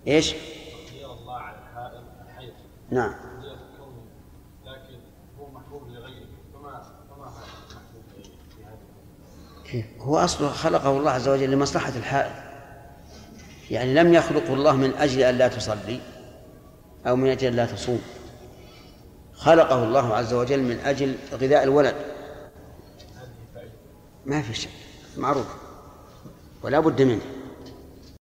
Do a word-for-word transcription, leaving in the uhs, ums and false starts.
إيش؟ تطهير الله على الحائض الحيض. نعم. لكن هو محبوب لغيره، فما فما محبوب لغيره. هو أصله خلقه الله عز وجل لمصلحة الحائض، يعني لم يخلقه الله من أجل أن لا تصلي أو من أجل أن لا تصوم، خلقه الله عز وجل من أجل غذاء الولد. ما في شيء معروف ولا بد منه.